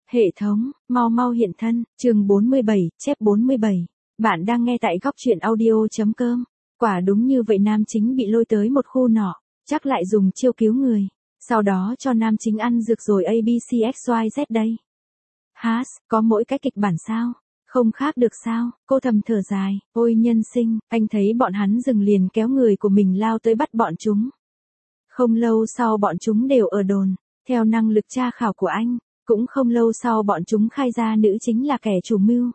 Hệ thống, mau mau hiện thân, chương 47, chép 47. Bạn đang nghe tại góc truyện audio.com. Quả đúng như vậy, nam chính bị lôi tới một khu nọ, chắc lại dùng chiêu cứu người. Sau đó cho nam chính ăn dược rồi ABCXYZ đây. Has, có mỗi cái kịch bản sao? Không khác được sao? Cô thầm thở dài, ôi nhân sinh, anh thấy bọn hắn dừng liền kéo người của mình lao tới bắt bọn chúng. Không lâu sau bọn chúng đều ở đồn, theo năng lực tra khảo của anh. Cũng không lâu sau bọn chúng khai ra nữ chính là kẻ chủ mưu.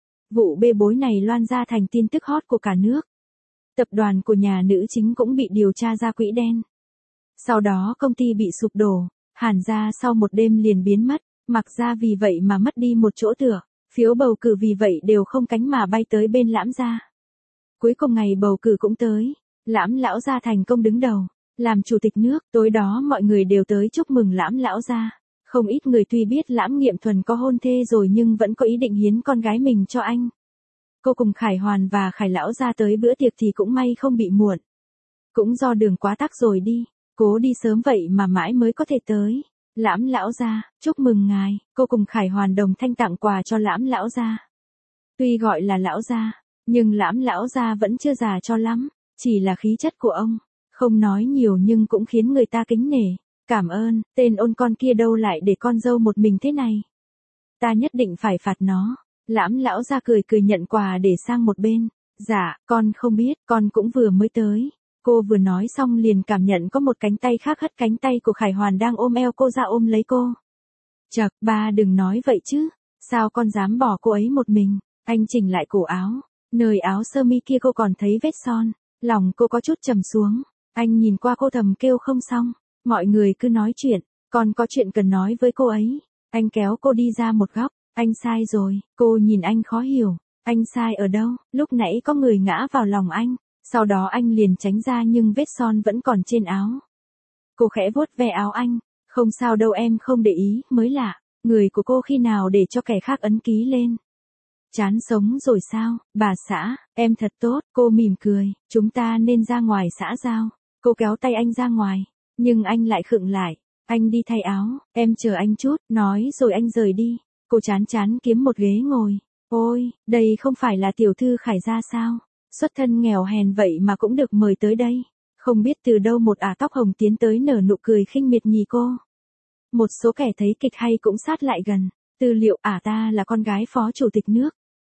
Vụ bê bối này loan ra thành tin tức hot của cả nước. Tập đoàn của nhà nữ chính cũng bị điều tra ra quỹ đen. Sau đó công ty bị sụp đổ, Hàn gia sau một đêm liền biến mất, Mặc gia vì vậy mà mất đi một chỗ tựa, phiếu bầu cử vì vậy đều không cánh mà bay tới bên Lãm gia. Cuối cùng ngày bầu cử cũng tới, Lãm lão gia thành công đứng đầu, làm chủ tịch nước, tối đó mọi người đều tới chúc mừng Lãm lão gia. Không ít người tuy biết Lãm Nghiệm Thuần có hôn thê rồi nhưng vẫn có ý định hiến con gái mình cho anh. Cô cùng Khải Hoàn và Khải lão gia tới bữa tiệc thì cũng may không bị muộn. Cũng do đường quá tắc rồi đi, cố đi sớm vậy mà mãi mới có thể tới. Lãm lão gia, chúc mừng ngài, cô cùng Khải Hoàn đồng thanh tặng quà cho Lãm lão gia. Tuy gọi là lão gia, nhưng Lãm lão gia vẫn chưa già cho lắm, chỉ là khí chất của ông, không nói nhiều nhưng cũng khiến người ta kính nể. Cảm ơn, tên ôn con kia đâu lại để con dâu một mình thế này. Ta nhất định phải phạt nó. Lãm lão gia cười cười nhận quà để sang một bên. Dạ, con không biết, con cũng vừa mới tới. Cô vừa nói xong liền cảm nhận có một cánh tay khác hất cánh tay của Khải Hoàn đang ôm eo cô ra ôm lấy cô. Chậc, ba đừng nói vậy chứ. Sao con dám bỏ cô ấy một mình? Anh chỉnh lại cổ áo. Nơi áo sơ mi kia cô còn thấy vết son. Lòng cô có chút trầm xuống. Anh nhìn qua cô thầm kêu không xong. Mọi người cứ nói chuyện, con có chuyện cần nói với cô ấy. Anh kéo cô đi ra một góc, anh sai rồi, cô nhìn anh khó hiểu. Anh sai ở đâu? Lúc nãy có người ngã vào lòng anh, sau đó anh liền tránh ra nhưng vết son vẫn còn trên áo. Cô khẽ vuốt ve áo anh, không sao đâu em không để ý, mới lạ, người của cô khi nào để cho kẻ khác ấn ký lên. Chán sống rồi sao, bà xã, em thật tốt, cô mỉm cười, chúng ta nên ra ngoài xã giao. Cô kéo tay anh ra ngoài. Nhưng anh lại khựng lại, anh đi thay áo, em chờ anh chút, nói rồi anh rời đi. Cô chán chán kiếm một ghế ngồi. Ôi, đây không phải là tiểu thư Khải gia sao? Xuất thân nghèo hèn vậy mà cũng được mời tới đây. Không biết từ đâu một ả tóc hồng tiến tới nở nụ cười khinh miệt nhì cô. Một số kẻ thấy kịch hay cũng sát lại gần. Tư liệu ả ta là con gái phó chủ tịch nước.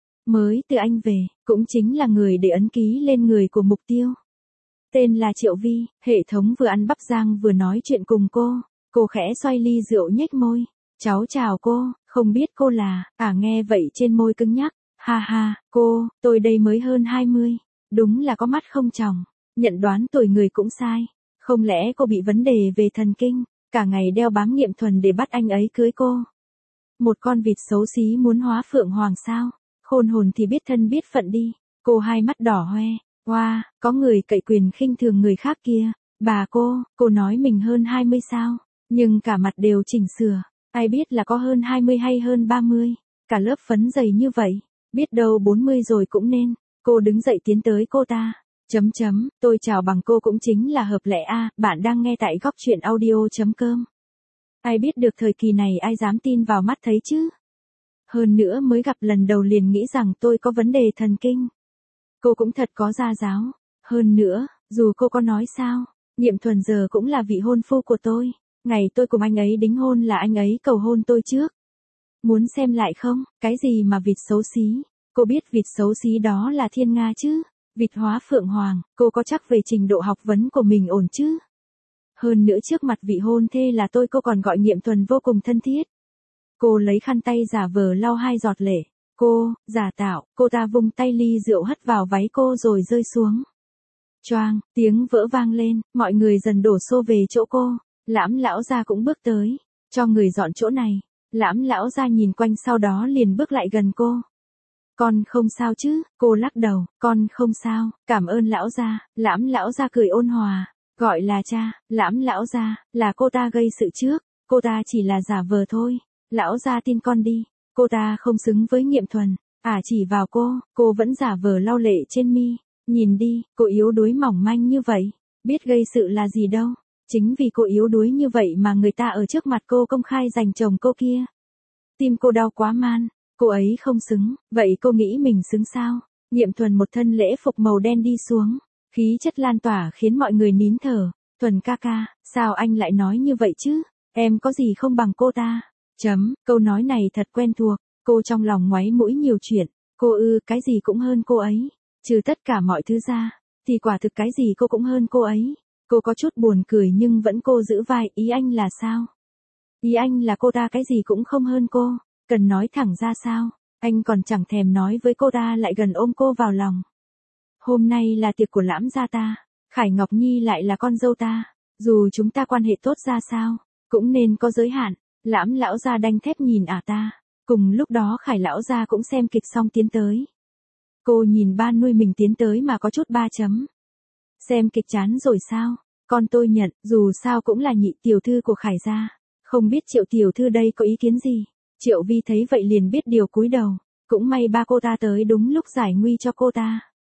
Mới từ Anh về, cũng chính là người để ấn ký lên người của mục tiêu. Tên là Triệu Vi, hệ thống vừa ăn bắp rang vừa nói chuyện cùng cô. Cô khẽ xoay ly rượu nhếch môi. Cháu chào cô, không biết cô là, nghe vậy trên môi cứng nhắc. Ha ha, cô, tôi đây mới hơn 20. Đúng là có mắt không tròng. Nhận đoán tuổi người cũng sai. Không lẽ cô bị vấn đề về thần kinh, cả ngày đeo bám Nghiệm Thuần để bắt anh ấy cưới cô. Một con vịt xấu xí muốn hóa phượng hoàng sao? Khôn hồn thì biết thân biết phận đi. Cô hai mắt đỏ hoe. Wow, có người cậy quyền khinh thường người khác kia. Bà cô nói mình hơn 20 sao? Nhưng cả mặt đều chỉnh sửa. Ai biết là có hơn 20 hay hơn 30? Cả lớp phấn dày như vậy. Biết đâu 40 rồi cũng nên. Cô đứng dậy tiến tới cô ta. Tôi chào bằng cô cũng chính là hợp lẽ a. Bạn đang nghe tại góc truyện audio.com. Ai biết được thời kỳ này ai dám tin vào mắt thấy chứ? Hơn nữa mới gặp lần đầu liền nghĩ rằng tôi có vấn đề thần kinh. Cô cũng thật có gia giáo. Hơn nữa, dù cô có nói sao, Nghiệm Thuần giờ cũng là vị hôn phu của tôi. Ngày tôi cùng anh ấy đính hôn là anh ấy cầu hôn tôi trước. Muốn xem lại không? Cái gì mà vịt xấu xí? Cô biết vịt xấu xí đó là thiên nga chứ? Vịt hóa phượng hoàng, cô có chắc về trình độ học vấn của mình ổn chứ? Hơn nữa trước mặt vị hôn thê là tôi cô còn gọi Nghiệm Thuần vô cùng thân thiết. Cô lấy khăn tay giả vờ lau 2 giọt lệ. Cô, giả tạo, cô ta vung tay ly rượu hất vào váy cô rồi rơi xuống. Choang, tiếng vỡ vang lên, mọi người dần đổ xô về chỗ cô. Lãm lão gia cũng bước tới, cho người dọn chỗ này. Lãm lão gia nhìn quanh sau đó liền bước lại gần cô. Con không sao chứ? Cô lắc đầu, con không sao, cảm ơn lão gia. Lãm lão gia cười ôn hòa, gọi là cha. Lãm lão gia, là cô ta gây sự trước, cô ta chỉ là giả vờ thôi. Lão gia tin con đi, cô ta không xứng với Nghiệm Thuần. Chỉ vào cô vẫn giả vờ lau lệ trên mi. Nhìn đi, cô yếu đuối mỏng manh như vậy, biết gây sự là gì đâu. Chính vì cô yếu đuối như vậy mà người ta ở trước mặt cô công khai giành chồng cô kia. Tim cô đau quá man, cô ấy không xứng, vậy cô nghĩ mình xứng sao? Niệm Thuần một thân lễ phục màu đen đi xuống, khí chất lan tỏa khiến mọi người nín thở. Thuần ca ca, sao anh lại nói như vậy chứ? Em có gì không bằng cô ta? Câu nói này thật quen thuộc, cô trong lòng ngoáy mũi nhiều chuyện, cô cái gì cũng hơn cô ấy, trừ tất cả mọi thứ ra, thì quả thực cái gì cô cũng hơn cô ấy. Cô có chút buồn cười nhưng vẫn cô giữ vai, ý anh là sao? Ý anh là cô ta cái gì cũng không hơn cô, cần nói thẳng ra sao? Anh còn chẳng thèm nói với cô ta lại gần ôm cô vào lòng. Hôm nay là tiệc của Lãm gia ta, Khải Ngọc Nhi lại là con dâu ta, dù chúng ta quan hệ tốt ra sao, cũng nên có giới hạn. Lãm lão gia đanh thép nhìn ta. Cùng lúc đó Khải lão gia cũng xem kịch xong tiến tới. Cô nhìn ba nuôi mình tiến tới mà có chút ba chấm. Xem kịch chán rồi sao? Con tôi nhận, dù sao cũng là nhị tiểu thư của Khải gia. Không biết Triệu tiểu thư đây có ý kiến gì? Triệu Vi thấy vậy liền biết điều cúi đầu. Cũng may ba cô ta tới đúng lúc giải nguy cho cô ta.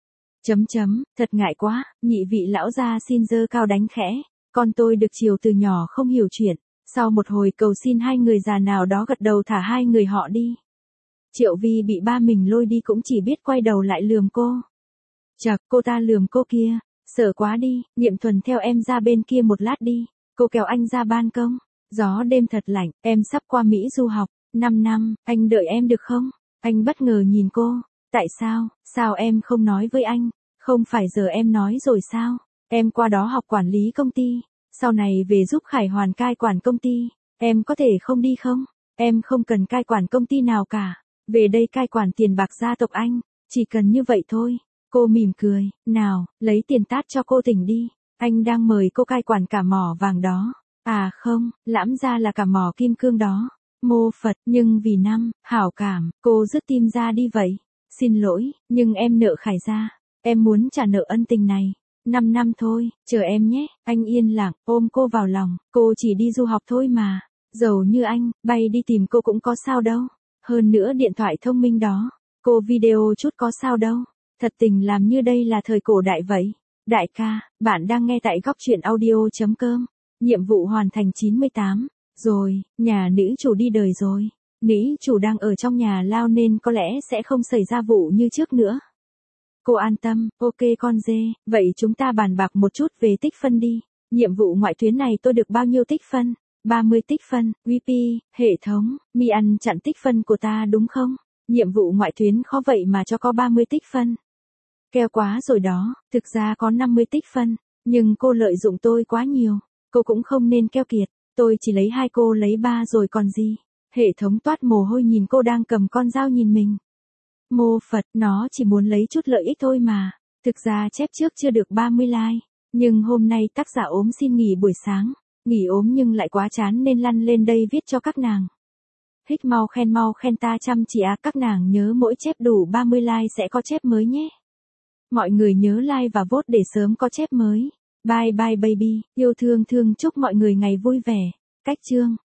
Thật ngại quá, nhị vị lão gia xin giơ cao đánh khẽ. Con tôi được chiều từ nhỏ không hiểu chuyện. Sau một hồi cầu xin hai người già nào đó gật đầu thả hai người họ đi. Triệu Vi bị ba mình lôi đi cũng chỉ biết quay đầu lại lườm cô. Chậc, cô ta lườm cô kia, sợ quá đi, Niệm Thuần theo em ra bên kia một lát đi. Cô kéo anh ra ban công, gió đêm thật lạnh, em sắp qua Mỹ du học, 5 năm, anh đợi em được không? Anh bất ngờ nhìn cô, tại sao em không nói với anh? Không phải giờ em nói rồi sao? Em qua đó học quản lý công ty. Sau này về giúp Khải Hoàn cai quản công ty, em có thể không đi không? Em không cần cai quản công ty nào cả, về đây cai quản tiền bạc gia tộc anh, chỉ cần như vậy thôi. Cô mỉm cười, nào, lấy tiền tát cho cô tỉnh đi, anh đang mời cô cai quản cả mỏ vàng đó. À không, Lãm gia là cả mỏ kim cương đó. Mô Phật, nhưng vì hảo cảm, cô rứt tim ra đi vậy. Xin lỗi, nhưng em nợ Khải gia, em muốn trả nợ ân tình này. 5 năm thôi, chờ em nhé, anh yên lặng, ôm cô vào lòng, cô chỉ đi du học thôi mà, giàu như anh, bay đi tìm cô cũng có sao đâu, hơn nữa điện thoại thông minh đó, cô video chút có sao đâu, thật tình làm như đây là thời cổ đại vậy. Đại ca, bạn đang nghe tại góc truyện audio.com, nhiệm vụ hoàn thành 98, rồi, nhà nữ chủ đi đời rồi, nữ chủ đang ở trong nhà lao nên có lẽ sẽ không xảy ra vụ như trước nữa. Cô an tâm, ok con dê, vậy chúng ta bàn bạc một chút về tích phân đi. Nhiệm vụ ngoại tuyến này tôi được bao nhiêu tích phân? 30 tích phân, VP, hệ thống, mi ăn chặn tích phân của ta đúng không? Nhiệm vụ ngoại tuyến khó vậy mà cho có 30 tích phân. Keo quá rồi đó, thực ra có 50 tích phân, nhưng cô lợi dụng tôi quá nhiều, cô cũng không nên keo kiệt, tôi chỉ lấy 2 cô lấy 3 rồi còn gì. Hệ thống toát mồ hôi nhìn cô đang cầm con dao nhìn mình. Mô Phật, nó chỉ muốn lấy chút lợi ích thôi mà. Thực ra chép trước chưa được 30 like, nhưng hôm nay tác giả ốm xin nghỉ buổi sáng. Nghỉ ốm nhưng lại quá chán nên lăn lên đây viết cho các nàng. Hích mau khen ta chăm chỉ các nàng nhớ mỗi chép đủ 30 like sẽ có chép mới nhé. Mọi người nhớ like và vote để sớm có chép mới. Bye bye baby, yêu thương chúc mọi người ngày vui vẻ. Cách chương